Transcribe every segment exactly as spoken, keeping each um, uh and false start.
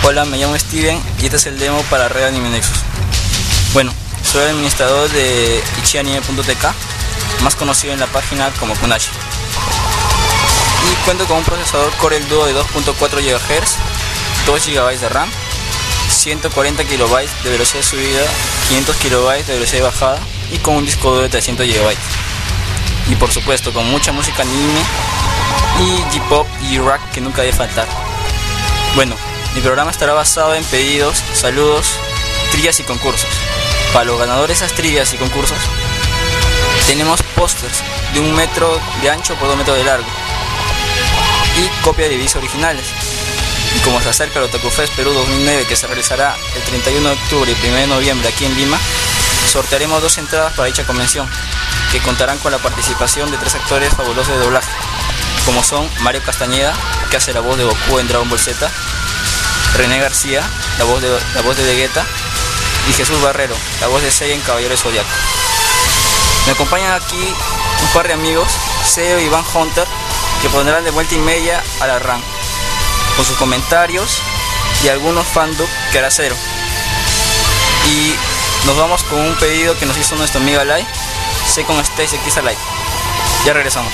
Hola, me llamo Steven y este es el demo para Red Anime Nexus. Bueno, soy el administrador de ichianime punto t k, más conocido en la página como Kunashi. Y cuento con un procesador Corel Duo de dos punto cuatro gigahertz, dos gigabytes de RAM, ciento cuarenta kilobytes de velocidad de subida, quinientos kilobytes de velocidad de bajada y con un disco duro de trescientos gigabytes. Y por supuesto con mucha música anime y J-pop y rock que nunca debe faltar. Bueno, mi programa estará basado en pedidos, saludos, trivias y concursos. Para los ganadores de esas trivias y concursos tenemos pósters de un metro de ancho por dos metros de largo y copia de D V Ds originales. Y como se acerca el Otaku Fest Perú dos mil nueve, que se realizará el treinta y uno de octubre y primero de noviembre aquí en Lima, sortearemos dos entradas para dicha convención, que contarán con la participación de tres actores fabulosos de doblaje, como son Mario Castañeda, que hace la voz de Goku en Dragon Ball Z, René García, la voz de, la voz de Vegeta, y Jesús Barrero, la voz de Seiya en Caballero de Zodiaco. Me acompañan aquí un par de amigos, Seo y Van Hunter, que pondrán de vuelta y media a la RAM, con sus comentarios y algunos fandub que hará Cero. Y nos vamos con un pedido que nos hizo nuestra amiga Lai, Second Stage Kiss Alive. Ya regresamos.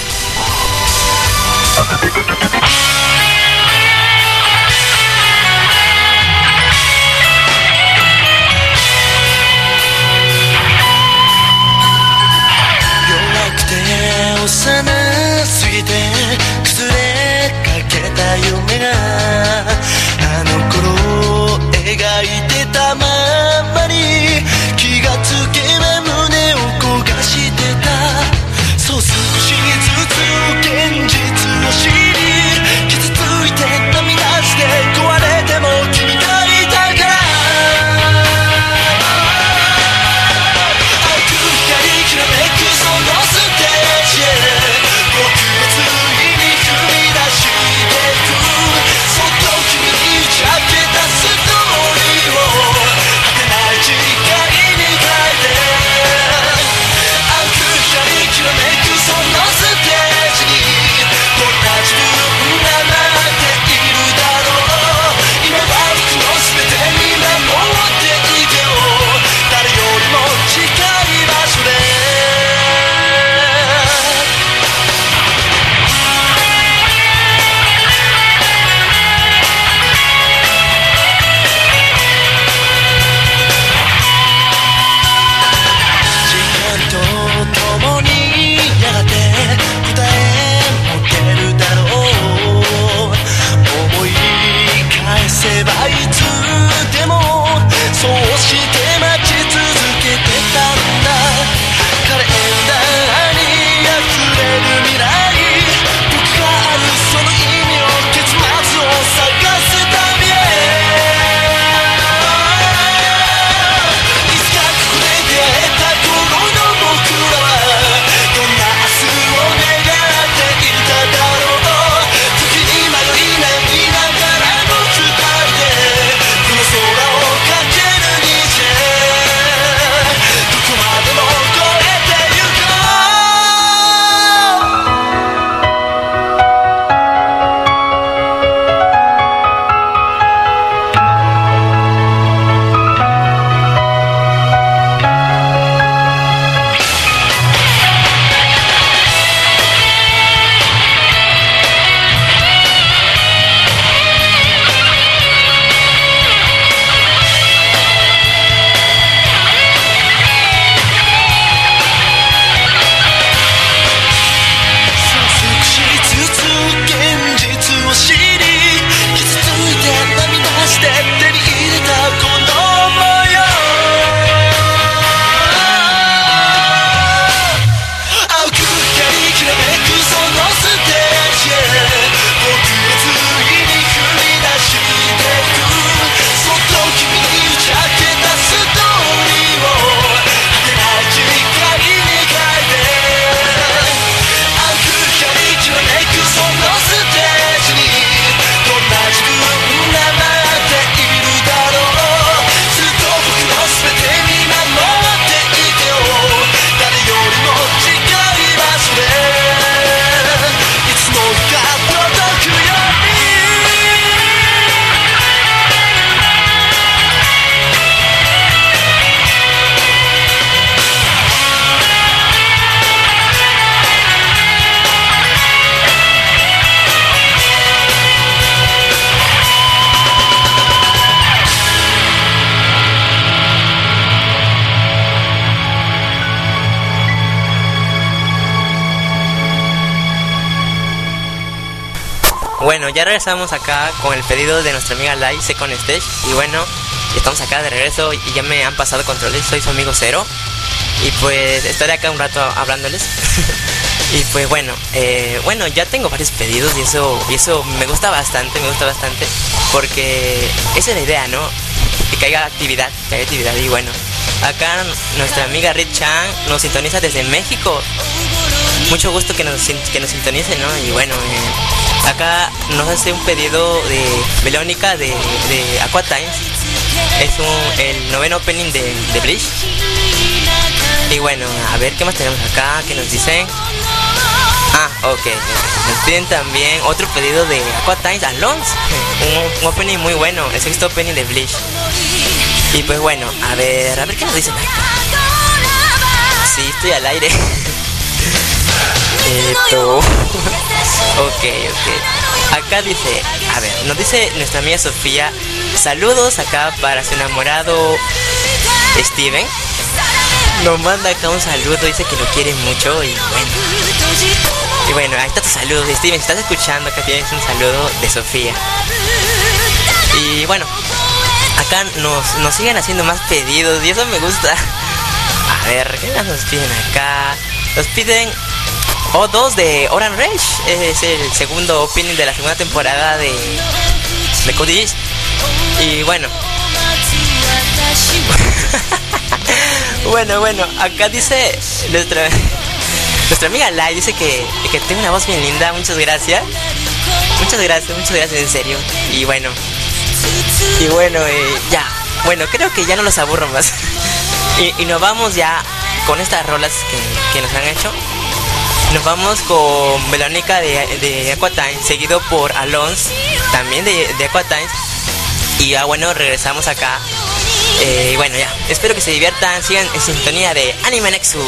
幼すぎて崩れかけた夢があの頃描いてたままに気がつけば胸を焦がしてたそう少しずつ現実を知り bueno, ya regresamos acá con el pedido de nuestra amiga Lai, Second Stage. Y bueno, estamos acá de regreso y ya me han pasado controles. Soy su amigo Cero. Y pues estaré acá un rato hablándoles. Y pues bueno, eh, bueno, ya tengo varios pedidos y eso, y eso me gusta bastante, me gusta bastante. Porque esa es la idea, ¿no? Que haya actividad, que haya actividad. Y bueno, acá nuestra amiga Rit Chan nos sintoniza desde México. Mucho gusto que nos, que nos sintonice, ¿no? Y bueno, eh, acá nos hace un pedido de Verónica de, de Aqua Times. Es un, el noveno opening de, de Bleach. Y bueno, a ver qué más tenemos acá, que nos dicen. Ah, ok, nos piden también otro pedido de Aqua Times, Alonso. Un, un opening muy bueno, el sexto opening de Bleach. Y pues bueno, a ver, a ver qué nos dicen acá. Sí, estoy al aire. Esto. Ok, ok. Acá dice, a ver, nos dice nuestra amiga Sofía. Saludos acá para su enamorado Steven. Nos manda acá un saludo, dice que lo quiere mucho. Y bueno, y bueno, ahí está tu saludo, Steven. Si estás escuchando, acá tienes un saludo de Sofía. Y bueno, acá nos, nos siguen haciendo más pedidos y eso me gusta. A ver, ¿qué más nos piden acá? Nos piden O dos de Oran Rage. Es el segundo opening de la segunda temporada de, de Code Geass. Y bueno. Bueno, bueno, acá dice nuestra, nuestra amiga Lai, dice que, que tengo una voz bien linda. Muchas gracias. Muchas gracias, muchas gracias, en serio. Y bueno. Y bueno, eh, ya. Bueno, creo que ya no los aburro más. y, y nos vamos ya con estas rolas que, que nos han hecho. Nos vamos con Verónica de, de Aqua Times, seguido por Alonso, también de, de Aqua Times. Y ya bueno, regresamos acá. Eh, y bueno, ya, espero que se diviertan, sigan en sintonía de Anime Nexus.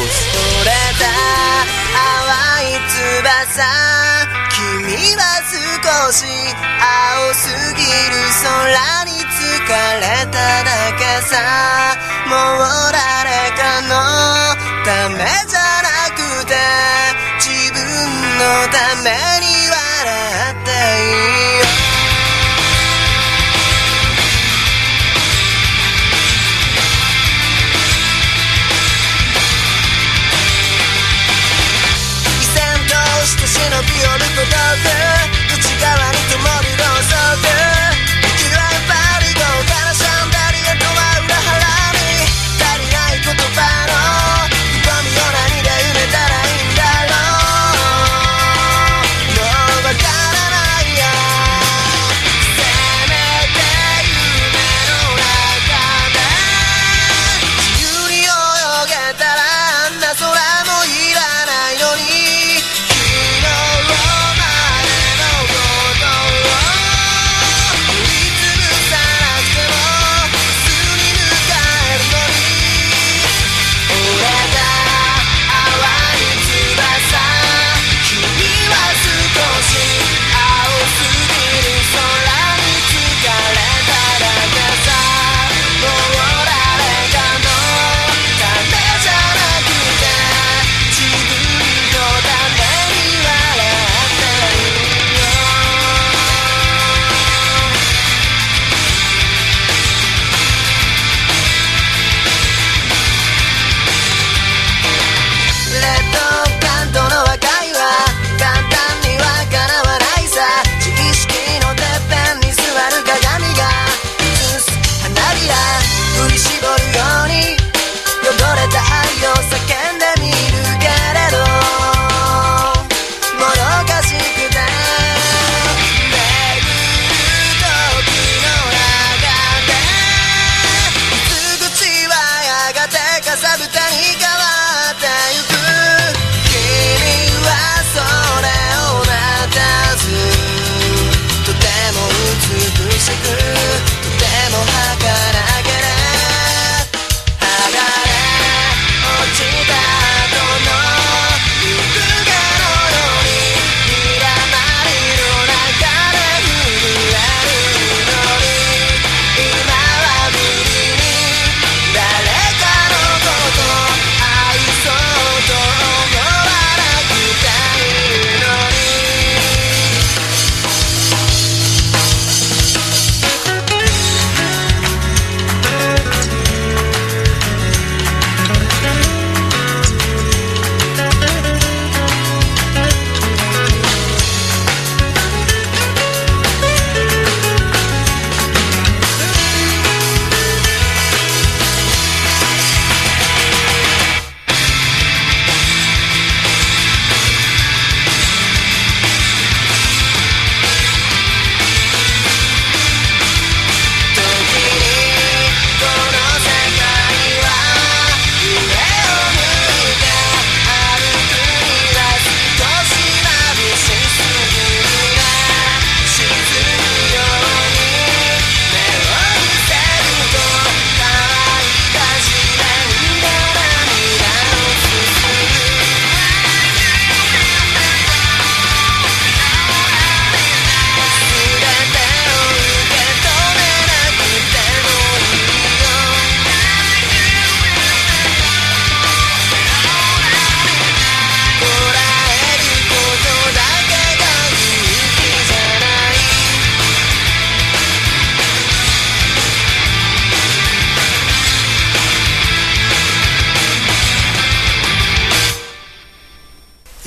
「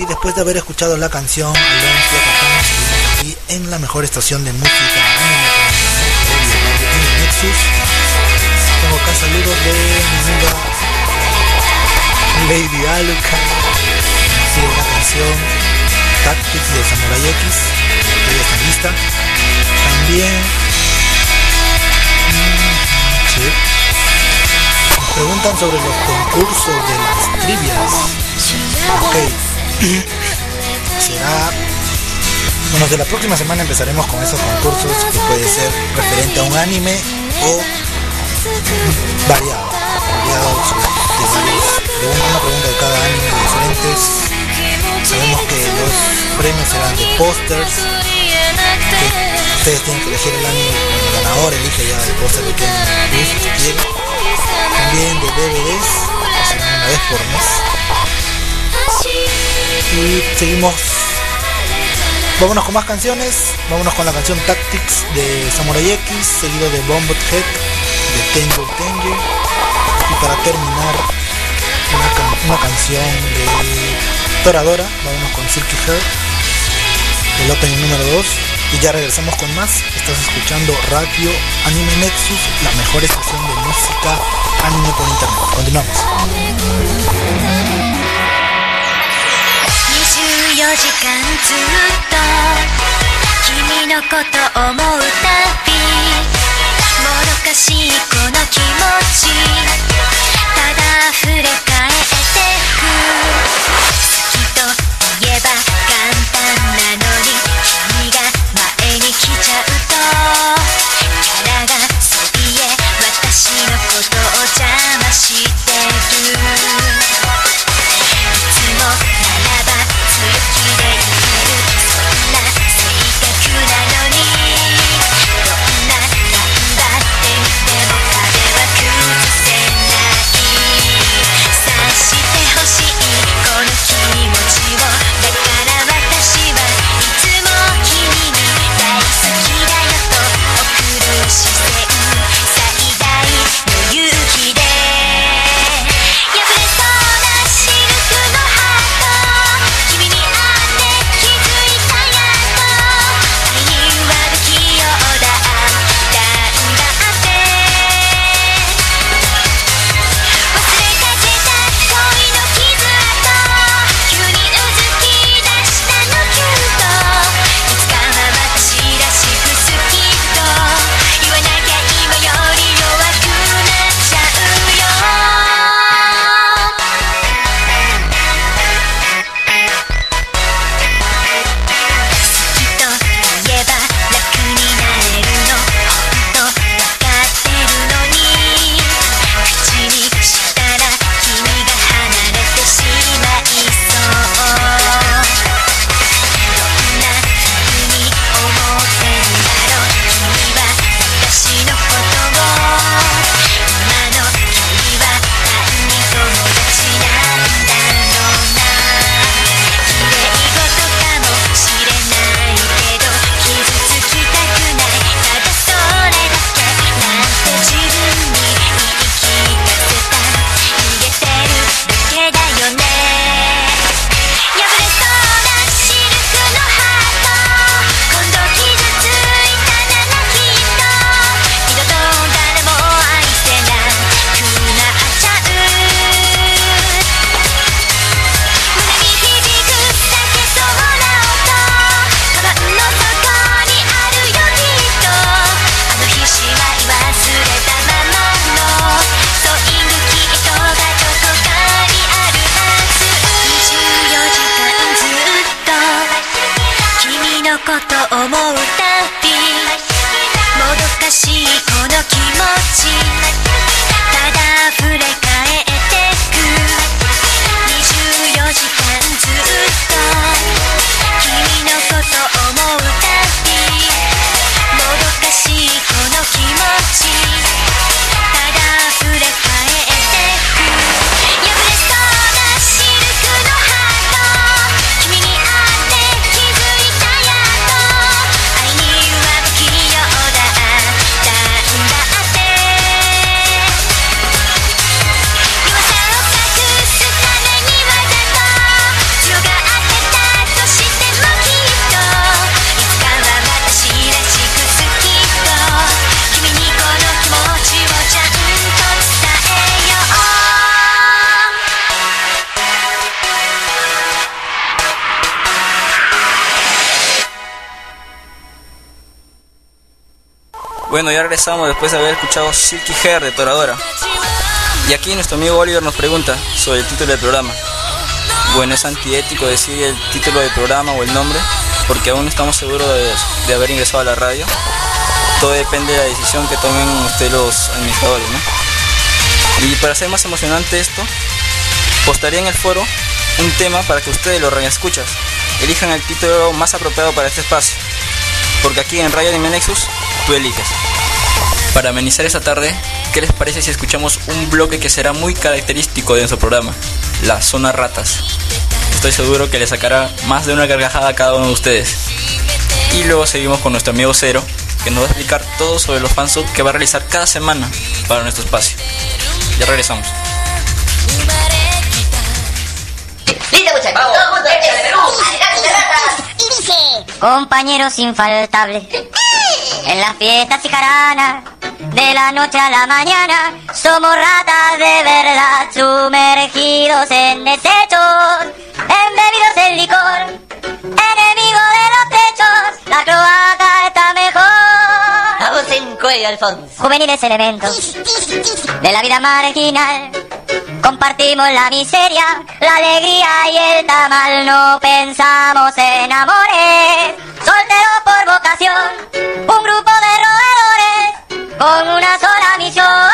y después de haber escuchado la canción Alone Plata, seguimos aquí en la mejor estación de música anime Nexus. Tengo acá saludos de mi amiga Lady Aluka, sigue la canción Tactics de Samurai X, ella está lista. También sí. Nos preguntan sobre los concursos de las trivias. Ok, será, bueno, de la próxima semana empezaremos con esos concursos que puede ser referente a un anime o variado, variado de, varios, de una pregunta de cada anime diferentes. Sabemos que los premios serán de pósters, que ustedes tienen que elegir el anime, el ganador elige ya el póster de quien quiere. También de D V Ds, que serán una vez por mes. Y seguimos, vámonos con más canciones. Vámonos con la canción Tactics de Samurai X, seguido de Bombed Head de Tenjo Tenjo, y para terminar una, can- una canción de Toradora. Vámonos con Silky Hair, el opening número dos, y ya regresamos con más. Estás escuchando Radio Anime Nexus, la mejor estación de música anime por internet. Continuamos. にじゅうよじかんずっと君のこと思うたびもどかしいこの気持ちただ溢れ返ってく好きと言えば簡単なのに君が前に来ちゃうとキャラがそびえ私のことを邪魔してるいつもならば強気でいけるそんな性格なのにどんな頑張ってみても Bueno, ya regresamos después de haber escuchado Silky Hair de Toradora. Y aquí nuestro amigo Oliver nos pregunta sobre el título del programa. Bueno, es antiético decir el título del programa o el nombre, porque aún no estamos seguros de, de haber ingresado a la radio. Todo depende de la decisión que tomen ustedes los administradores, ¿no? Y para hacer más emocionante esto, postaría en el foro un tema para que ustedes, los radioescuchas, elijan el título más apropiado para este espacio, porque aquí en Radio Anime Nexus tú eliges. Para amenizar esta tarde, ¿qué les parece si escuchamos un bloque que será muy característico de nuestro programa? La Zona Ratas. Estoy seguro que le sacará más de una carcajada a cada uno de ustedes. Y luego seguimos con nuestro amigo Cero, que nos va a explicar todo sobre los fansubs que va a realizar cada semana para nuestro espacio. Ya regresamos. ¡Listo, muchachos! ¡Todo juntos! ¡Échale, Perú! ¡Adelante, ratas! Y dice: compañeros infaltables, en las fiestas y jaranas, de la noche a la mañana, somos ratas de verdad, sumergidos en desechos, embebidos en licor, enemigos de los techos, la cloaca está mejor. Vamos en cuello, Alfonso. Juveniles elementos de la vida marginal, compartimos la miseria, la alegría y el tamal, no pensamos en amores, solteros por vocación, un grupo de roedores con una sola misión.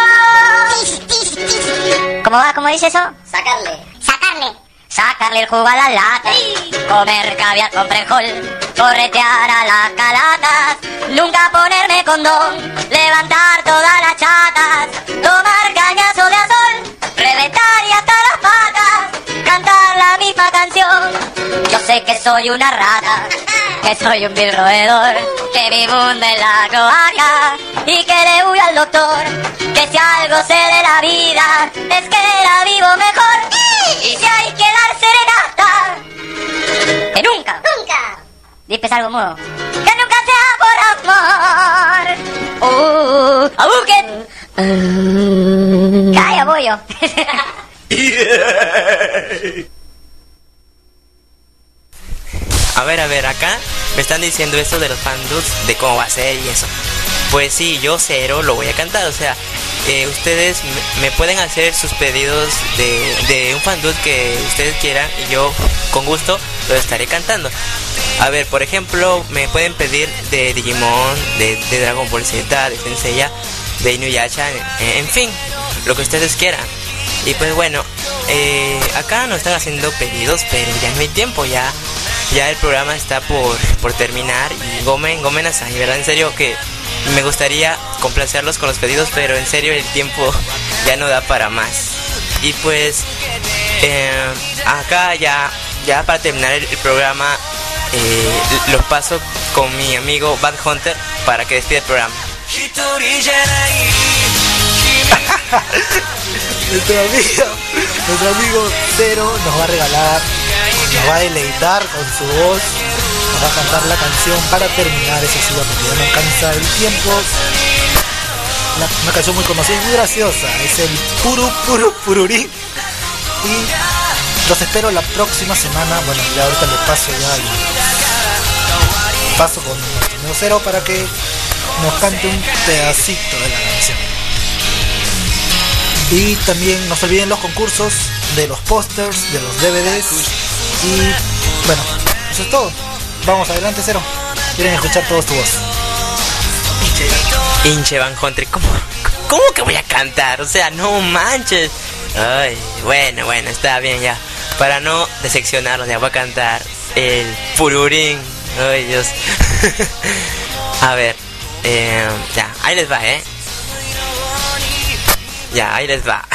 ¿Cómo va? ¿Cómo dice eso? Sacarle. Sacarle. Sacarle el jugo a las latas, comer caviar con frijol, corretear a las calatas, nunca ponerme condón, levantar todas las chatas, tomar cañazo de azul, reventar y hasta las patas, cantar la misma canción. Yo sé que soy una rata, que soy un vil roedor, que mi mundo es la cloaca y que le huyo al doctor, que si algo sé de la vida es que la vivo mejor. Y si hay que dar serenata, que nunca, ¡Nunca! dices algo mudo, que nunca sea por amor. Uh, abuquen. Uh, Calla, bollo. A ver, a ver, acá me están diciendo esto de los fandubs, de cómo va a ser y eso. Pues sí, yo Cero lo voy a cantar, o sea, eh, ustedes me, me pueden hacer sus pedidos de, de un fandub que ustedes quieran y yo con gusto lo estaré cantando. A ver, por ejemplo, me pueden pedir de Digimon, de, de Dragon Ball Z, de Senseiya, de Inuyasha, en, en fin, lo que ustedes quieran. Y pues bueno, eh, acá nos están haciendo pedidos, pero ya no hay tiempo, ya ya el programa está por, por terminar. Y Gomen, Gomen Asahi, ¿verdad? En serio que me gustaría complacerlos con los pedidos, pero en serio el tiempo ya no da para más. Y pues eh, acá ya, ya para terminar el, el programa, eh, los paso con mi amigo Bad Hunter para que despida el programa. Nuestro amigo, nuestro amigo Cero nos va a regalar, nos va a deleitar con su voz, nos va a cantar la canción para terminar, eso sí, porque ya no alcanza el tiempo. Una, una canción muy conocida y muy graciosa, es el Puru Puru Pururí. Y los espero la próxima semana. Bueno, ya ahorita le paso ya el paso con nuestro amigo Cero para que nos cante un pedacito de la canción. Y también no se olviden los concursos de los pósters, de los D V Ds. Y bueno, eso es todo. Vamos adelante, Cero. Quieren escuchar todos tu voz. Hinche Van Hunter, ¿cómo, ¿cómo que voy a cantar? O sea, no manches. Ay, bueno, bueno, está bien ya. Para no decepcionarlos, ya voy a cantar el Pururín. Ay, Dios. A ver, eh, ya, ahí les va, ¿eh? Ya, ahí les va.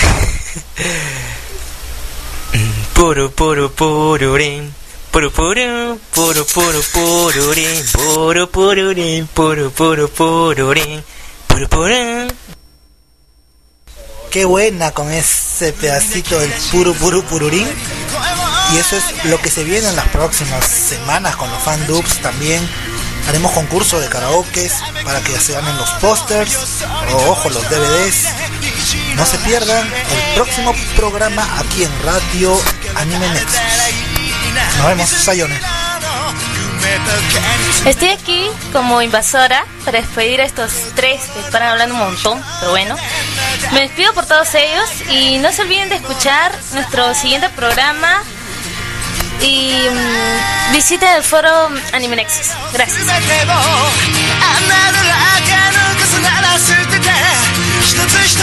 Puru puru pururín. Puru puru puru puru pururín. Puru pururín. Puru puru pururín. Puru puru. Qué buena con ese pedacito del Puru Puru Pururín. Y eso es lo que se viene en las próximas semanas con los fandubs. También haremos concurso de karaokes para que se ganen los pósters o ojo los D V Ds. No se pierdan el próximo programa aquí en Radio Anime Nexus. Nos vemos, Sayone. Estoy aquí como invasora para despedir a estos tres que están hablando un montón, pero bueno. Me despido por todos ellos y no se olviden de escuchar nuestro siguiente programa y um, visiten el foro Anime Nexus. Gracias. 一つ一